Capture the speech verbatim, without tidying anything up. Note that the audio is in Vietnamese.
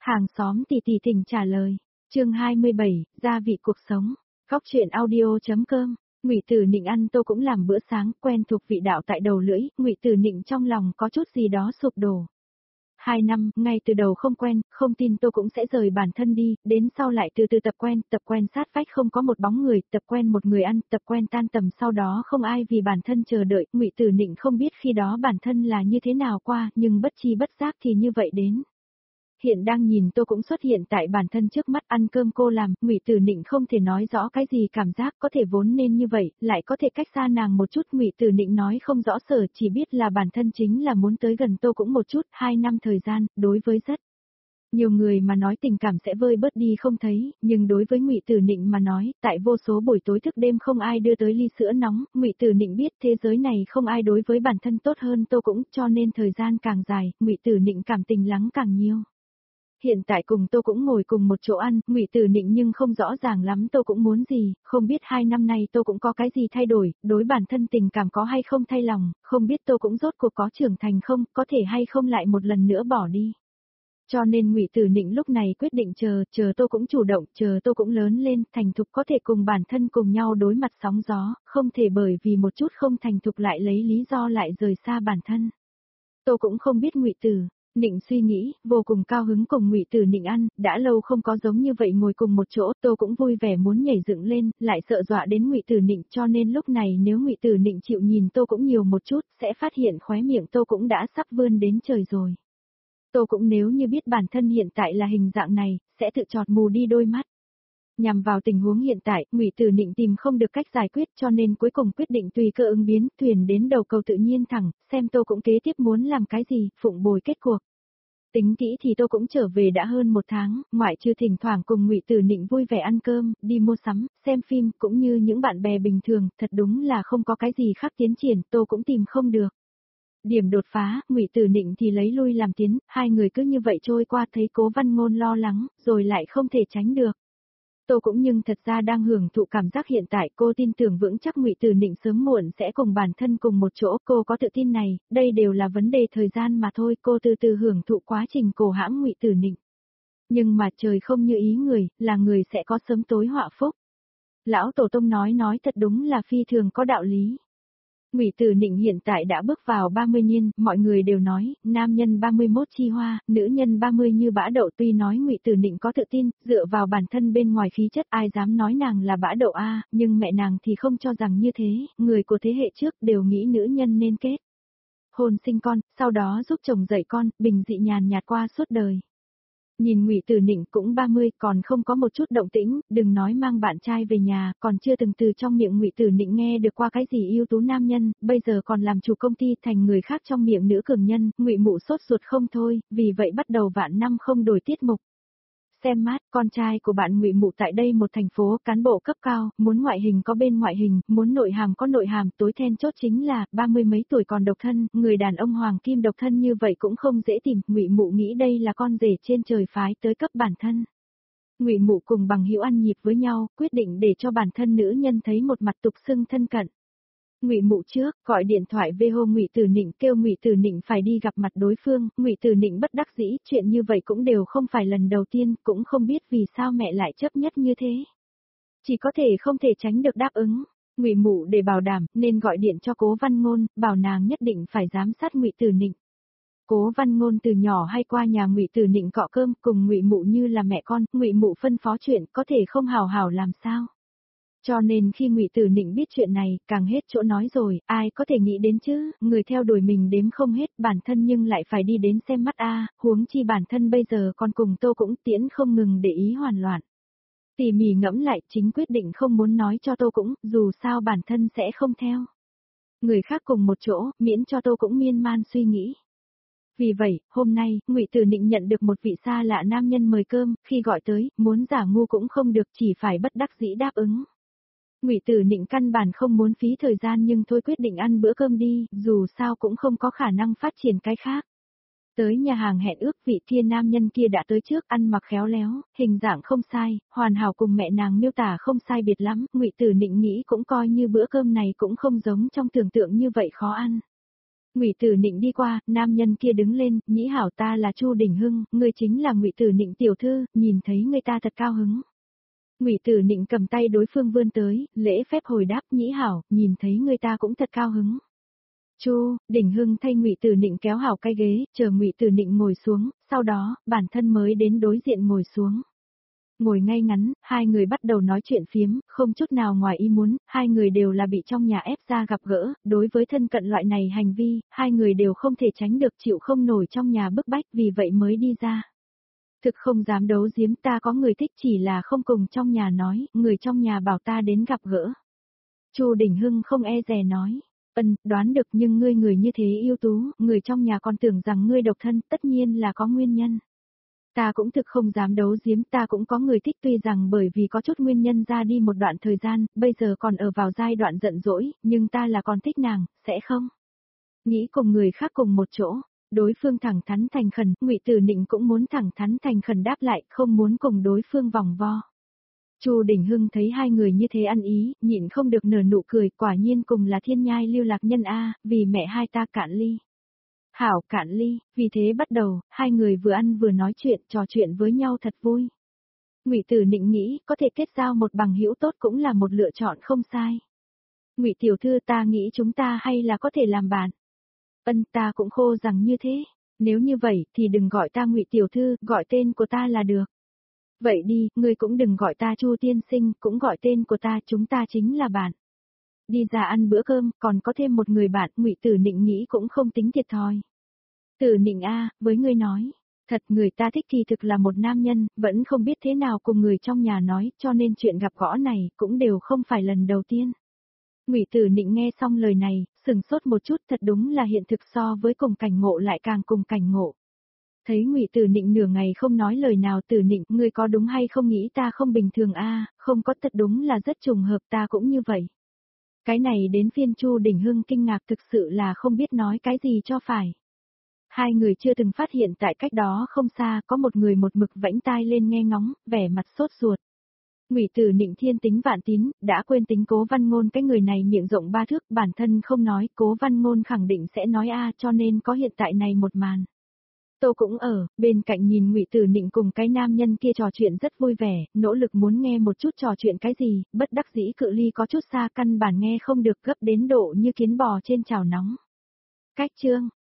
Hàng xóm tì tì tỉnh trả lời. Chương hai mươi bảy, gia vị cuộc sống. Góc truyện audio.com. Ngụy Tử Nịnh ăn tô cũng làm bữa sáng, quen thuộc vị đạo tại đầu lưỡi, Ngụy Tử Nịnh trong lòng có chút gì đó sụp đổ. Hai năm, ngay từ đầu không quen, không tin tô cũng sẽ rời bản thân đi, đến sau lại từ từ tập quen, tập quen sát vách không có một bóng người, tập quen một người ăn, tập quen tan tầm sau đó không ai vì bản thân chờ đợi, Ngụy Tử Nịnh không biết khi đó bản thân là như thế nào qua, nhưng bất chi bất giác thì như vậy đến. Hiện đang nhìn tô cũng xuất hiện tại bản thân trước mắt, ăn cơm cô làm, Ngụy Tử Nịnh không thể nói rõ cái gì cảm giác, có thể vốn nên như vậy, lại có thể cách xa nàng một chút, Ngụy Tử Nịnh nói không rõ sở, chỉ biết là bản thân chính là muốn tới gần tô cũng một chút, hai năm thời gian, đối với rất nhiều người mà nói tình cảm sẽ vơi bớt đi không thấy, nhưng đối với Ngụy Tử Nịnh mà nói, tại vô số buổi tối thức đêm không ai đưa tới ly sữa nóng, Ngụy Tử Nịnh biết thế giới này không ai đối với bản thân tốt hơn tô cũng, cho nên thời gian càng dài, Ngụy Tử Nịnh cảm tình lắng càng nhiều. Hiện tại cùng tô cũng ngồi cùng một chỗ ăn, Ngụy Tử Nịnh nhưng không rõ ràng lắm tô cũng muốn gì, không biết hai năm nay tô cũng có cái gì thay đổi, đối bản thân tình cảm có hay không thay lòng, không biết tô cũng rốt cuộc có trưởng thành không, có thể hay không lại một lần nữa bỏ đi. Cho nên Ngụy Tử Nịnh lúc này quyết định chờ, chờ tô cũng chủ động, chờ tô cũng lớn lên, thành thục có thể cùng bản thân cùng nhau đối mặt sóng gió, không thể bởi vì một chút không thành thục lại lấy lý do lại rời xa bản thân. Tô cũng không biết Ngụy Tử Nịnh suy nghĩ, vô cùng cao hứng cùng Ngụy Tử Nịnh ăn, đã lâu không có giống như vậy ngồi cùng một chỗ, tô cũng vui vẻ muốn nhảy dựng lên, lại sợ dọa đến Ngụy Tử Nịnh, cho nên lúc này nếu Ngụy Tử Nịnh chịu nhìn tô cũng nhiều một chút, sẽ phát hiện khóe miệng tô cũng đã sắp vươn đến trời rồi. Tô cũng nếu như biết bản thân hiện tại là hình dạng này, sẽ tự chọt mù đi đôi mắt. Nhằm vào tình huống hiện tại, Ngụy Tử Nịnh tìm không được cách giải quyết cho nên cuối cùng quyết định tùy cơ ứng biến, thuyền đến đầu cầu tự nhiên thẳng, xem tô cũng kế tiếp muốn làm cái gì, phụng bồi kết cuộc. Tính kỹ thì tô cũng trở về đã hơn một tháng, ngoại trừ thỉnh thoảng cùng Ngụy Tử Nịnh vui vẻ ăn cơm, đi mua sắm, xem phim, cũng như những bạn bè bình thường, thật đúng là không có cái gì khác tiến triển, tô cũng tìm không được. Điểm đột phá, Ngụy Tử Nịnh thì lấy lui làm tiến, hai người cứ như vậy trôi qua thấy Cố Văn Ngôn lo lắng, rồi lại không thể tránh được. Tô cũng nhưng thật ra đang hưởng thụ cảm giác hiện tại, cô tin tưởng vững chắc Ngụy Tử Nịnh sớm muộn sẽ cùng bản thân cùng một chỗ, cô có tự tin này, đây đều là vấn đề thời gian mà thôi, cô từ từ hưởng thụ quá trình cổ hãm Ngụy Tử Nịnh. Nhưng mà trời không như ý người, là người sẽ có sớm tối họa phúc. Lão Tổ Tông nói nói thật đúng là phi thường có đạo lý. Ngụy Tử Nịnh hiện tại đã bước vào ba mươi niên, mọi người đều nói, nam nhân ba mươi mốt chi hoa, nữ nhân ba mươi như bã đậu, tuy nói Ngụy Tử Nịnh có tự tin, dựa vào bản thân bên ngoài khí chất ai dám nói nàng là bã đậu a, nhưng mẹ nàng thì không cho rằng như thế, người của thế hệ trước đều nghĩ nữ nhân nên kết hôn sinh con, sau đó giúp chồng dạy con, bình dị nhàn nhạt qua suốt đời. Nhìn Ngụy Tử Nịnh cũng ba mươi, còn không có một chút động tĩnh, đừng nói mang bạn trai về nhà, còn chưa từng từ trong miệng Ngụy Tử Nịnh nghe được qua cái gì ưu tú nam nhân, bây giờ còn làm chủ công ty thành người khác trong miệng nữ cường nhân, Ngụy Mụ sốt ruột không thôi, vì vậy bắt đầu vạn năm không đổi tiết mục. Xem mát, con trai của bạn Ngụy Mụ tại đây một thành phố cán bộ cấp cao, muốn ngoại hình có bên ngoại hình, muốn nội hàm có nội hàm, tối then chốt chính là ba mươi mấy tuổi còn độc thân, người đàn ông hoàng kim độc thân như vậy cũng không dễ tìm, Ngụy Mụ nghĩ đây là con rể trên trời phái tới cấp bản thân. Ngụy Mụ cùng bằng hữu ăn nhịp với nhau, quyết định để cho bản thân nữ nhân thấy một mặt tục xưng thân cận. Ngụy Mụ trước gọi điện thoại về hô Ngụy Tử Nịnh, kêu Ngụy Tử Nịnh phải đi gặp mặt đối phương, Ngụy Tử Nịnh bất đắc dĩ, chuyện như vậy cũng đều không phải lần đầu tiên, cũng không biết vì sao mẹ lại chấp nhất như thế. Chỉ có thể không thể tránh được đáp ứng. Ngụy Mụ để bảo đảm nên gọi điện cho Cố Văn Ngôn, bảo nàng nhất định phải giám sát Ngụy Tử Nịnh. Cố Văn Ngôn từ nhỏ hay qua nhà Ngụy Tử Nịnh cọ cơm, cùng Ngụy Mụ như là mẹ con, Ngụy Mụ phân phó chuyện, có thể không hào hảo làm sao? Cho nên khi Ngụy Tử Nịnh biết chuyện này, càng hết chỗ nói rồi, ai có thể nghĩ đến chứ, người theo đuổi mình đếm không hết, bản thân nhưng lại phải đi đến xem mắt a, huống chi bản thân bây giờ còn cùng Tô cũng tiễn không ngừng để ý hoàn loạn. Tỉ mỉ ngẫm lại, chính quyết định không muốn nói cho Tô cũng, dù sao bản thân sẽ không theo. Người khác cùng một chỗ, miễn cho Tô cũng miên man suy nghĩ. Vì vậy, hôm nay, Ngụy Tử Nịnh nhận được một vị xa lạ nam nhân mời cơm, khi gọi tới, muốn giả ngu cũng không được, chỉ phải bất đắc dĩ đáp ứng. Ngụy Tử Nịnh căn bản không muốn phí thời gian nhưng thôi quyết định ăn bữa cơm đi, dù sao cũng không có khả năng phát triển cái khác. Tới nhà hàng hẹn ước, vị kia nam nhân kia đã tới trước, ăn mặc khéo léo, hình dạng không sai, hoàn hảo cùng mẹ nàng miêu tả không sai biệt lắm, Ngụy Tử Nịnh nghĩ cũng coi như bữa cơm này cũng không giống trong tưởng tượng như vậy khó ăn. Ngụy Tử Nịnh đi qua, nam nhân kia đứng lên, nhĩ hảo ta là Chu Đình Hưng, ngươi chính là Ngụy Tử Nịnh tiểu thư, nhìn thấy ngươi ta thật cao hứng. Ngụy Tử Nịnh cầm tay đối phương vươn tới, lễ phép hồi đáp nhĩ hảo, nhìn thấy ngươi ta cũng thật cao hứng. Chu Đình Hưng thay Ngụy Tử Nịnh kéo hảo cái ghế, chờ Ngụy Tử Nịnh ngồi xuống, sau đó, bản thân mới đến đối diện ngồi xuống. Ngồi ngay ngắn, hai người bắt đầu nói chuyện phiếm, không chút nào ngoài ý muốn, hai người đều là bị trong nhà ép ra gặp gỡ, đối với thân cận loại này hành vi, hai người đều không thể tránh được chịu không nổi trong nhà bức bách, vì vậy mới đi ra. Thực không dám đấu giếm, ta có người thích chỉ là không cùng trong nhà nói, người trong nhà bảo ta đến gặp gỡ. Chu Đình Hưng không e dè nói. Ân, đoán được, nhưng ngươi người như thế ưu tú, người trong nhà còn tưởng rằng ngươi độc thân, tất nhiên là có nguyên nhân. Ta cũng thực không dám đấu giếm, ta cũng có người thích, tuy rằng bởi vì có chút nguyên nhân ra đi một đoạn thời gian, bây giờ còn ở vào giai đoạn giận dỗi, nhưng ta là còn thích nàng, sẽ không nghĩ cùng người khác cùng một chỗ. Đối phương thẳng thắn thành khẩn, Ngụy Tử Nịnh cũng muốn thẳng thắn thành khẩn đáp lại, không muốn cùng đối phương vòng vo. Chu Đình Hưng thấy hai người như thế ăn ý, nhịn không được nở nụ cười, quả nhiên cùng là thiên nhai lưu lạc nhân a, vì mẹ hai ta cạn ly. Hảo cạn ly, vì thế bắt đầu, hai người vừa ăn vừa nói chuyện, trò chuyện với nhau thật vui. Ngụy Tử Nịnh nghĩ, có thể kết giao một bằng hữu tốt cũng là một lựa chọn không sai. Ngụy tiểu thư, ta nghĩ chúng ta hay là có thể làm bạn. Ân, ta cũng khô rằng như thế, nếu như vậy thì đừng gọi ta Ngụy tiểu thư, gọi tên của ta là được. Vậy đi, ngươi cũng đừng gọi ta Chu tiên sinh, cũng gọi tên của ta, chúng ta chính là bạn. Đi ra ăn bữa cơm, còn có thêm một người bạn, Ngụy Tử Nịnh nghĩ cũng không tính thiệt thòi. Tử Nịnh a, với ngươi nói, thật người ta thích thì thực là một nam nhân, vẫn không biết thế nào cùng người trong nhà nói, cho nên chuyện gặp gõ này cũng đều không phải lần đầu tiên. Ngụy Tử Nịnh nghe xong lời này, sừng sốt một chút, thật đúng là hiện thực so với cùng cảnh ngộ lại càng cùng cảnh ngộ. Thấy Ngụy Tử Nịnh nửa ngày không nói lời nào, Tử Nịnh, ngươi có đúng hay không nghĩ ta không bình thường a, không có, thật đúng là rất trùng hợp, ta cũng như vậy. Cái này đến phiên Chu Đình Hưng kinh ngạc, thực sự là không biết nói cái gì cho phải. Hai người chưa từng phát hiện tại cách đó không xa có một người một mực vẫy tai lên nghe ngóng, vẻ mặt sốt ruột. Ngụy Tử Nịnh thiên tính vạn tín, đã quên tính Cố Văn Ngôn, cái người này miệng rộng ba thước, bản thân không nói, Cố Văn Ngôn khẳng định sẽ nói a, cho nên có hiện tại này một màn. Tô cũng ở, bên cạnh nhìn Ngụy Tử Nịnh cùng cái nam nhân kia trò chuyện rất vui vẻ, nỗ lực muốn nghe một chút trò chuyện cái gì, bất đắc dĩ cự ly có chút xa, căn bản nghe không được, gấp đến độ như kiến bò trên chảo nóng. Cách chương